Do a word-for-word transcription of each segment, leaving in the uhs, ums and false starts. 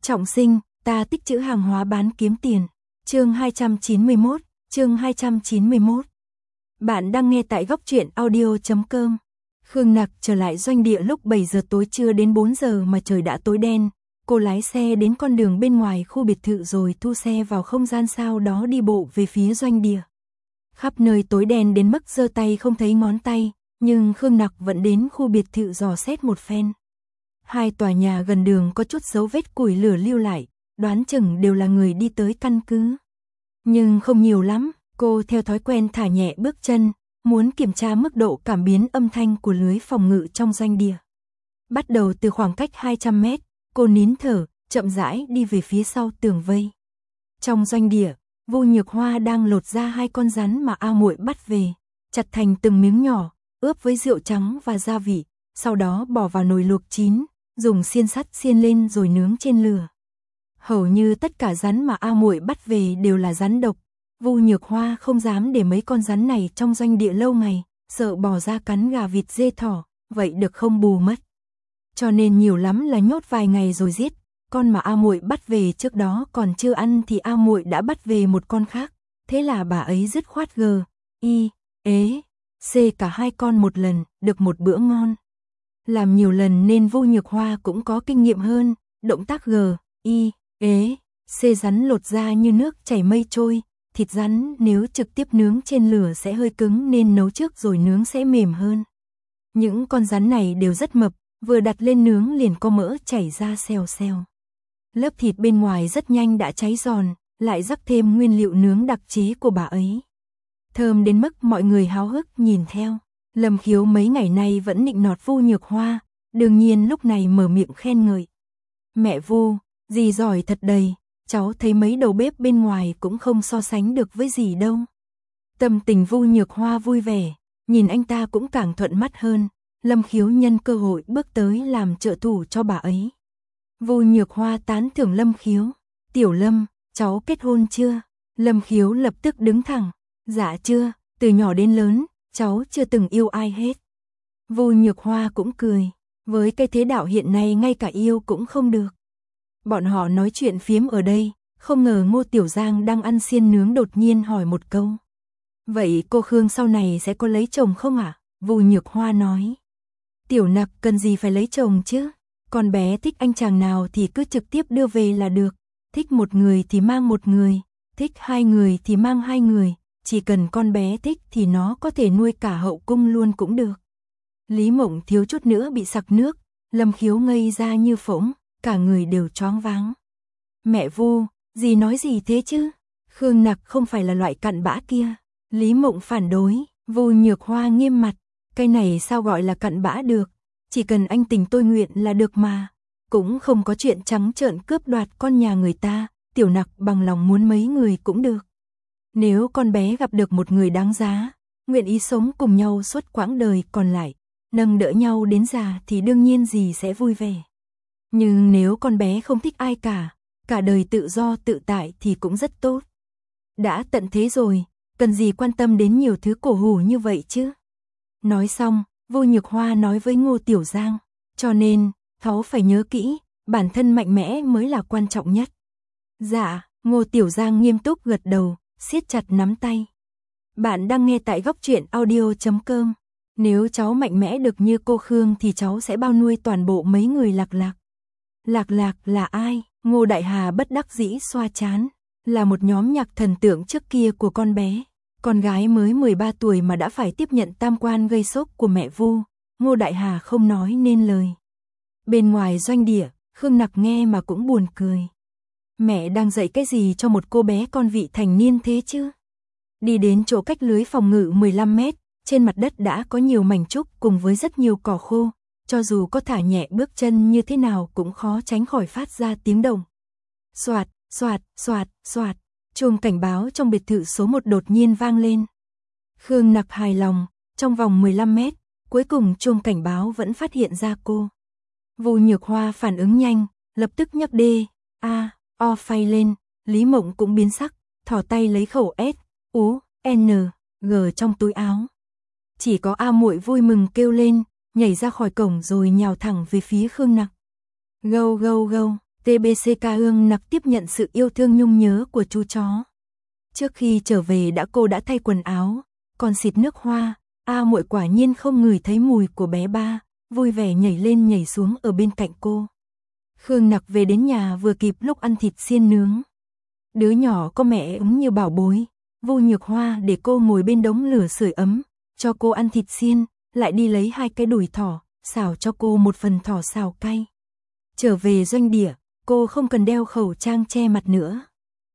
Trọng sinh, ta tích trữ hàng hóa bán kiếm tiền. Chương hai trăm chín mươi mốt, chương hai trăm chín mươi mốt. Bạn đang nghe tại góc truyện audio chấm com. Khương Nặc trở lại doanh địa lúc bảy giờ tối, chưa đến bốn giờ mà trời đã tối đen. Cô lái xe đến con đường bên ngoài khu biệt thự rồi thu xe vào không gian, sau đó đi bộ về phía doanh địa. Khắp nơi tối đen đến mức giơ tay không thấy ngón tay, nhưng Khương Nặc vẫn đến khu biệt thự dò xét một phen. Hai tòa nhà gần đường có chút dấu vết củi lửa lưu lại, đoán chừng đều là người đi tới căn cứ. Nhưng không nhiều lắm, cô theo thói quen thả nhẹ bước chân, muốn kiểm tra mức độ cảm biến âm thanh của lưới phòng ngự trong doanh địa. Bắt đầu từ khoảng cách hai trăm mét, cô nín thở, chậm rãi đi về phía sau tường vây. Trong doanh địa, Vu Nhược Hoa đang lột ra hai con rắn mà A Muội bắt về, chặt thành từng miếng nhỏ, ướp với rượu trắng và gia vị, sau đó bỏ vào nồi luộc chín, dùng xiên sắt xiên lên rồi nướng trên lửa. Hầu như tất cả rắn mà A Muội bắt về đều là rắn độc. Vu Nhược Hoa không dám để mấy con rắn này trong doanh địa lâu ngày, sợ bỏ ra cắn gà vịt dê thỏ, vậy được không bù mất. Cho nên nhiều lắm là nhốt vài ngày rồi giết. Con mà A Muội bắt về trước đó còn chưa ăn thì A Muội đã bắt về một con khác, thế là bà ấy dứt khoát g, y, ế, c cả hai con một lần, được một bữa ngon. Làm nhiều lần nên Vu Nhược Hoa cũng có kinh nghiệm hơn, động tác g, y, ế, c rắn lột ra như nước chảy mây trôi, thịt rắn nếu trực tiếp nướng trên lửa sẽ hơi cứng nên nấu trước rồi nướng sẽ mềm hơn. Những con rắn này đều rất mập, vừa đặt lên nướng liền có mỡ chảy ra xèo xèo. Lớp thịt bên ngoài rất nhanh đã cháy giòn, lại rắc thêm nguyên liệu nướng đặc chế của bà ấy. Thơm đến mức mọi người háo hức nhìn theo. Lâm Khiếu mấy ngày nay vẫn nịnh nọt Vu Nhược Hoa, đương nhiên lúc này mở miệng khen ngợi. Mẹ Vu, dì giỏi thật đầy, cháu thấy mấy đầu bếp bên ngoài cũng không so sánh được với dì đâu. Tâm tình Vu Nhược Hoa vui vẻ, nhìn anh ta cũng càng thuận mắt hơn. Lâm Khiếu nhân cơ hội bước tới làm trợ thủ cho bà ấy. Vu Nhược Hoa tán thưởng Lâm Khiếu. Tiểu Lâm, cháu kết hôn chưa? Lâm Khiếu lập tức đứng thẳng. Dạ chưa, từ nhỏ đến lớn, cháu chưa từng yêu ai hết. Vu Nhược Hoa cũng cười. Với cái thế đạo hiện nay ngay cả yêu cũng không được. Bọn họ nói chuyện phiếm ở đây, không ngờ Ngô Tiểu Giang đang ăn xiên nướng đột nhiên hỏi một câu. Vậy cô Khương sau này sẽ có lấy chồng không ạ? À? Vu Nhược Hoa nói. Tiểu Nặc cần gì phải lấy chồng chứ? Con bé thích anh chàng nào thì cứ trực tiếp đưa về là được. Thích một người thì mang một người, thích hai người thì mang hai người. Chỉ cần con bé thích thì nó có thể nuôi cả hậu cung luôn cũng được. Lý Mộng thiếu chút nữa bị sặc nước, Lâm Khiếu ngây ra như phỗng, cả người đều choáng váng. Mẹ Vu, dì nói gì thế chứ? Khương Nặc không phải là loại cặn bã kia. Lý Mộng phản đối, Vu Nhược Hoa nghiêm mặt. Cái này sao gọi là cặn bã được? Chỉ cần anh tình tôi nguyện là được mà. Cũng không có chuyện trắng trợn cướp đoạt con nhà người ta, Tiểu Nặc bằng lòng muốn mấy người cũng được. Nếu con bé gặp được một người đáng giá, nguyện ý sống cùng nhau suốt quãng đời còn lại, nâng đỡ nhau đến già thì đương nhiên dì sẽ vui vẻ. Nhưng nếu con bé không thích ai cả, cả đời tự do tự tại thì cũng rất tốt. Đã tận thế rồi, cần gì quan tâm đến nhiều thứ cổ hủ như vậy chứ? Nói xong, Vu Nhược Hoa nói với Ngô Tiểu Giang, cho nên, cháu phải nhớ kỹ, bản thân mạnh mẽ mới là quan trọng nhất. Dạ, Ngô Tiểu Giang nghiêm túc gật đầu, siết chặt nắm tay. Bạn đang nghe tại góc truyện audio chấm com. Nếu cháu mạnh mẽ được như cô Khương thì cháu sẽ bao nuôi toàn bộ mấy người Lạc Lạc. Lạc Lạc là ai? Ngô Đại Hà bất đắc dĩ xoa trán. Là một nhóm nhạc thần tượng trước kia của con bé. Con gái mới mười ba tuổi mà đã phải tiếp nhận tam quan gây sốc của mẹ Vu. Ngô Đại Hà không nói nên lời. Bên ngoài doanh địa, Khương Nặc nghe mà cũng buồn cười. Mẹ đang dạy cái gì cho một cô bé con vị thành niên thế chứ? Đi đến chỗ cách lưới phòng ngự mười lăm mét, trên mặt đất đã có nhiều mảnh trúc cùng với rất nhiều cỏ khô. Cho dù có thả nhẹ bước chân như thế nào cũng khó tránh khỏi phát ra tiếng động. Soạt, soạt, soạt, soạt. Chuông cảnh báo trong biệt thự số một đột nhiên vang lên. Khương Nặc hài lòng, trong vòng mười lăm mét, cuối cùng chuông cảnh báo vẫn phát hiện ra cô. Vu Nhược Hoa phản ứng nhanh, lập tức nhấc đê, a, o phay lên, Lý Mộng cũng biến sắc, thò tay lấy khẩu S, U, N, G trong túi áo. Chỉ có A Muội vui mừng kêu lên, nhảy ra khỏi cổng rồi nhào thẳng về phía Khương Nặc. Gâu gâu gâu, tê bê xê ca Ương Nặc tiếp nhận sự yêu thương nhung nhớ của chú chó. Trước khi trở về đã cô đã thay quần áo, còn xịt nước hoa, A Muội quả nhiên không ngửi thấy mùi của bé ba, vui vẻ nhảy lên nhảy xuống ở bên cạnh cô. Khương Nặc về đến nhà vừa kịp lúc ăn thịt xiên nướng. Đứa nhỏ có mẹ ấm như bảo bối, Vu Nhược Hoa để cô ngồi bên đống lửa sưởi ấm, cho cô ăn thịt xiên, lại đi lấy hai cái đùi thỏ, xào cho cô một phần thỏ xào cay. Trở về doanh địa, cô không cần đeo khẩu trang che mặt nữa.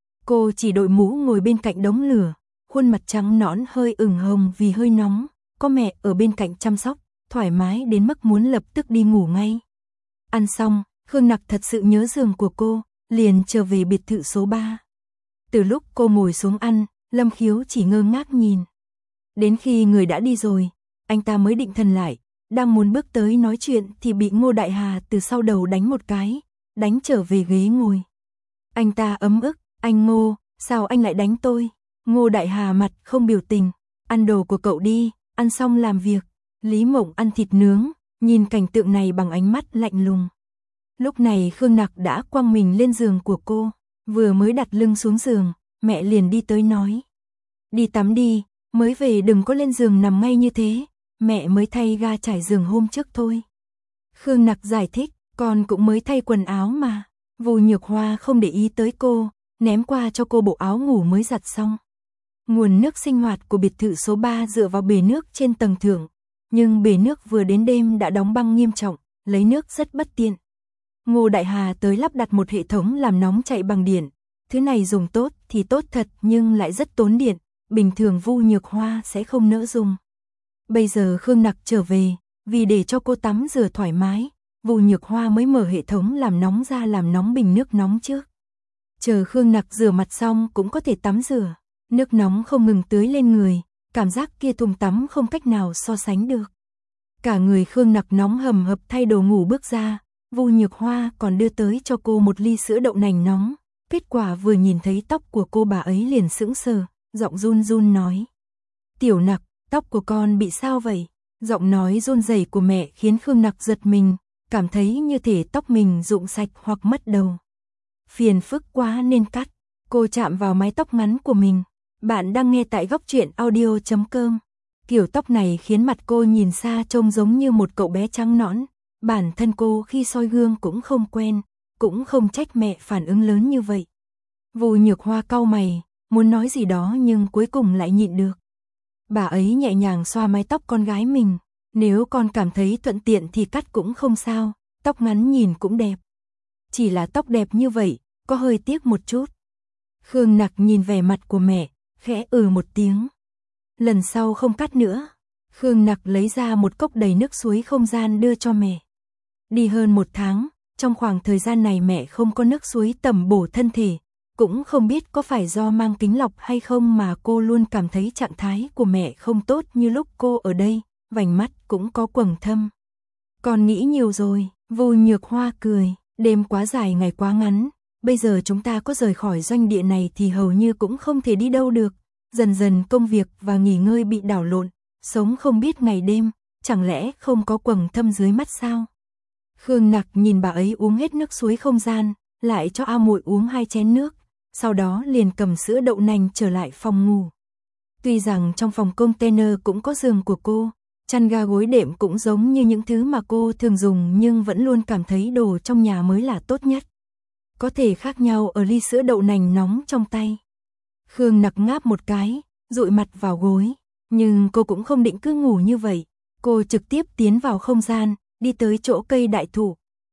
Cô chỉ đội mũ ngồi bên cạnh đống lửa, khuôn mặt trắng nõn hơi ửng hồng vì hơi nóng, có mẹ ở bên cạnh chăm sóc, thoải mái đến mức muốn lập tức đi ngủ ngay. Ăn xong, Khương Nặc thật sự nhớ giường của cô, liền trở về biệt thự số ba. Từ lúc cô ngồi xuống ăn, Lâm Khiếu chỉ ngơ ngác nhìn. Đến khi người đã đi rồi, anh ta mới định thần lại, đang muốn bước tới nói chuyện thì bị Ngô Đại Hà từ sau đầu đánh một cái, đánh trở về ghế ngồi. Anh ta ấm ức, anh Ngô, sao anh lại đánh tôi? Ngô Đại Hà mặt không biểu tình, ăn đồ của cậu đi, ăn xong làm việc. Lý Mộng ăn thịt nướng, nhìn cảnh tượng này bằng ánh mắt lạnh lùng. Lúc này Khương Nặc đã quăng mình lên giường của cô, vừa mới đặt lưng xuống giường, mẹ liền đi tới nói. Đi tắm đi, mới về đừng có lên giường nằm ngay như thế, mẹ mới thay ga trải giường hôm trước thôi. Khương Nặc giải thích, con cũng mới thay quần áo mà. Vu Nhược Hoa không để ý tới cô, ném qua cho cô bộ áo ngủ mới giặt xong. Nguồn nước sinh hoạt của biệt thự số ba dựa vào bể nước trên tầng thượng, nhưng bể nước vừa đến đêm đã đóng băng nghiêm trọng, lấy nước rất bất tiện. Ngô Đại Hà tới lắp đặt một hệ thống làm nóng chạy bằng điện. Thứ này dùng tốt thì tốt thật nhưng lại rất tốn điện, bình thường Vu Nhược Hoa sẽ không nỡ dùng. Bây giờ Khương Nặc trở về, vì để cho cô tắm rửa thoải mái, Vu Nhược Hoa mới mở hệ thống làm nóng ra làm nóng bình nước nóng trước. Chờ Khương Nặc rửa mặt xong cũng có thể tắm rửa, nước nóng không ngừng tưới lên người, cảm giác kia thùng tắm không cách nào so sánh được. Cả người Khương Nặc nóng hầm hập thay đồ ngủ bước ra, Vu Nhược Hoa còn đưa tới cho cô một ly sữa đậu nành nóng. Kết quả vừa nhìn thấy tóc của cô bà ấy liền sững sờ, giọng run run nói. Tiểu Nặc, tóc của con bị sao vậy? Giọng nói run rẩy của mẹ khiến Khương Nặc giật mình, cảm thấy như thể tóc mình rụng sạch hoặc mất đầu. Phiền phức quá nên cắt. Cô chạm vào mái tóc ngắn của mình. Bạn đang nghe tại góc truyện audio chấm com. Kiểu tóc này khiến mặt cô nhìn xa trông giống như một cậu bé trắng nõn. Bản thân cô khi soi gương cũng không quen, cũng không trách mẹ phản ứng lớn như vậy. Vu Nhược Hoa cau mày, muốn nói gì đó nhưng cuối cùng lại nhịn được. Bà ấy nhẹ nhàng xoa mái tóc con gái mình, nếu con cảm thấy thuận tiện thì cắt cũng không sao, tóc ngắn nhìn cũng đẹp. Chỉ là tóc đẹp như vậy, có hơi tiếc một chút. Khương Nặc nhìn vẻ mặt của mẹ, khẽ ừ một tiếng. Lần sau không cắt nữa. Khương Nặc lấy ra một cốc đầy nước suối không gian đưa cho mẹ. Đi hơn một tháng, trong khoảng thời gian này mẹ không có nước suối tẩm bổ thân thể, cũng không biết có phải do mang kính lọc hay không mà cô luôn cảm thấy trạng thái của mẹ không tốt như lúc cô ở đây, vành mắt cũng có quầng thâm. Con nghĩ nhiều rồi, Vu Nhược Hoa cười, đêm quá dài ngày quá ngắn, bây giờ chúng ta có rời khỏi doanh địa này thì hầu như cũng không thể đi đâu được, dần dần công việc và nghỉ ngơi bị đảo lộn, sống không biết ngày đêm, chẳng lẽ không có quầng thâm dưới mắt sao? Khương Nặc nhìn bà ấy uống hết nước suối không gian, lại cho A Muội uống hai chén nước, sau đó liền cầm sữa đậu nành trở lại phòng ngủ. Tuy rằng trong phòng container cũng có giường của cô, chăn ga gối đệm cũng giống như những thứ mà cô thường dùng nhưng vẫn luôn cảm thấy đồ trong nhà mới là tốt nhất. Có thể khác nhau ở ly sữa đậu nành nóng trong tay. Khương Nặc ngáp một cái, dụi mặt vào gối, nhưng cô cũng không định cứ ngủ như vậy. Cô trực tiếp tiến vào không gian, đi tới chỗ cây đại thụ.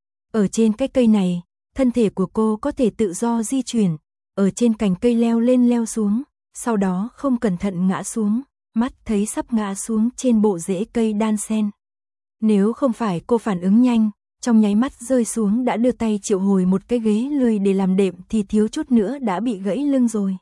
Ở trên cái cây này, thân thể của cô có thể tự do di chuyển, ở trên cành cây leo lên leo xuống, sau đó không cẩn thận ngã xuống, mắt thấy sắp ngã xuống trên bộ rễ cây đan sen. Nếu không phải cô phản ứng nhanh, trong nháy mắt rơi xuống đã đưa tay triệu hồi một cái ghế lười để làm đệm thì thiếu chút nữa đã bị gãy lưng rồi.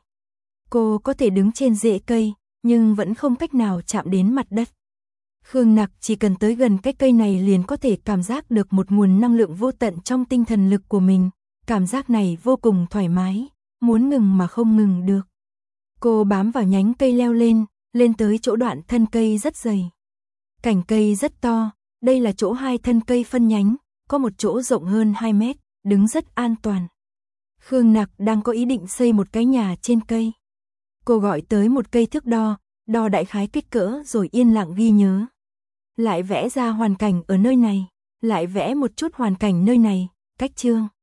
Cô có thể đứng trên rễ cây, nhưng vẫn không cách nào chạm đến mặt đất. Khương Nặc chỉ cần tới gần cái cây này liền có thể cảm giác được một nguồn năng lượng vô tận trong tinh thần lực của mình. Cảm giác này vô cùng thoải mái, muốn ngừng mà không ngừng được. Cô bám vào nhánh cây leo lên, lên tới chỗ đoạn thân cây rất dày. Cành cây rất to, đây là chỗ hai thân cây phân nhánh, có một chỗ rộng hơn hai mét, đứng rất an toàn. Khương Nặc đang có ý định xây một cái nhà trên cây. Cô gọi tới một cây thước đo, đo đại khái kích cỡ rồi yên lặng ghi nhớ. Lại vẽ ra hoàn cảnh ở nơi này, lại vẽ một chút hoàn cảnh nơi này, cách chương.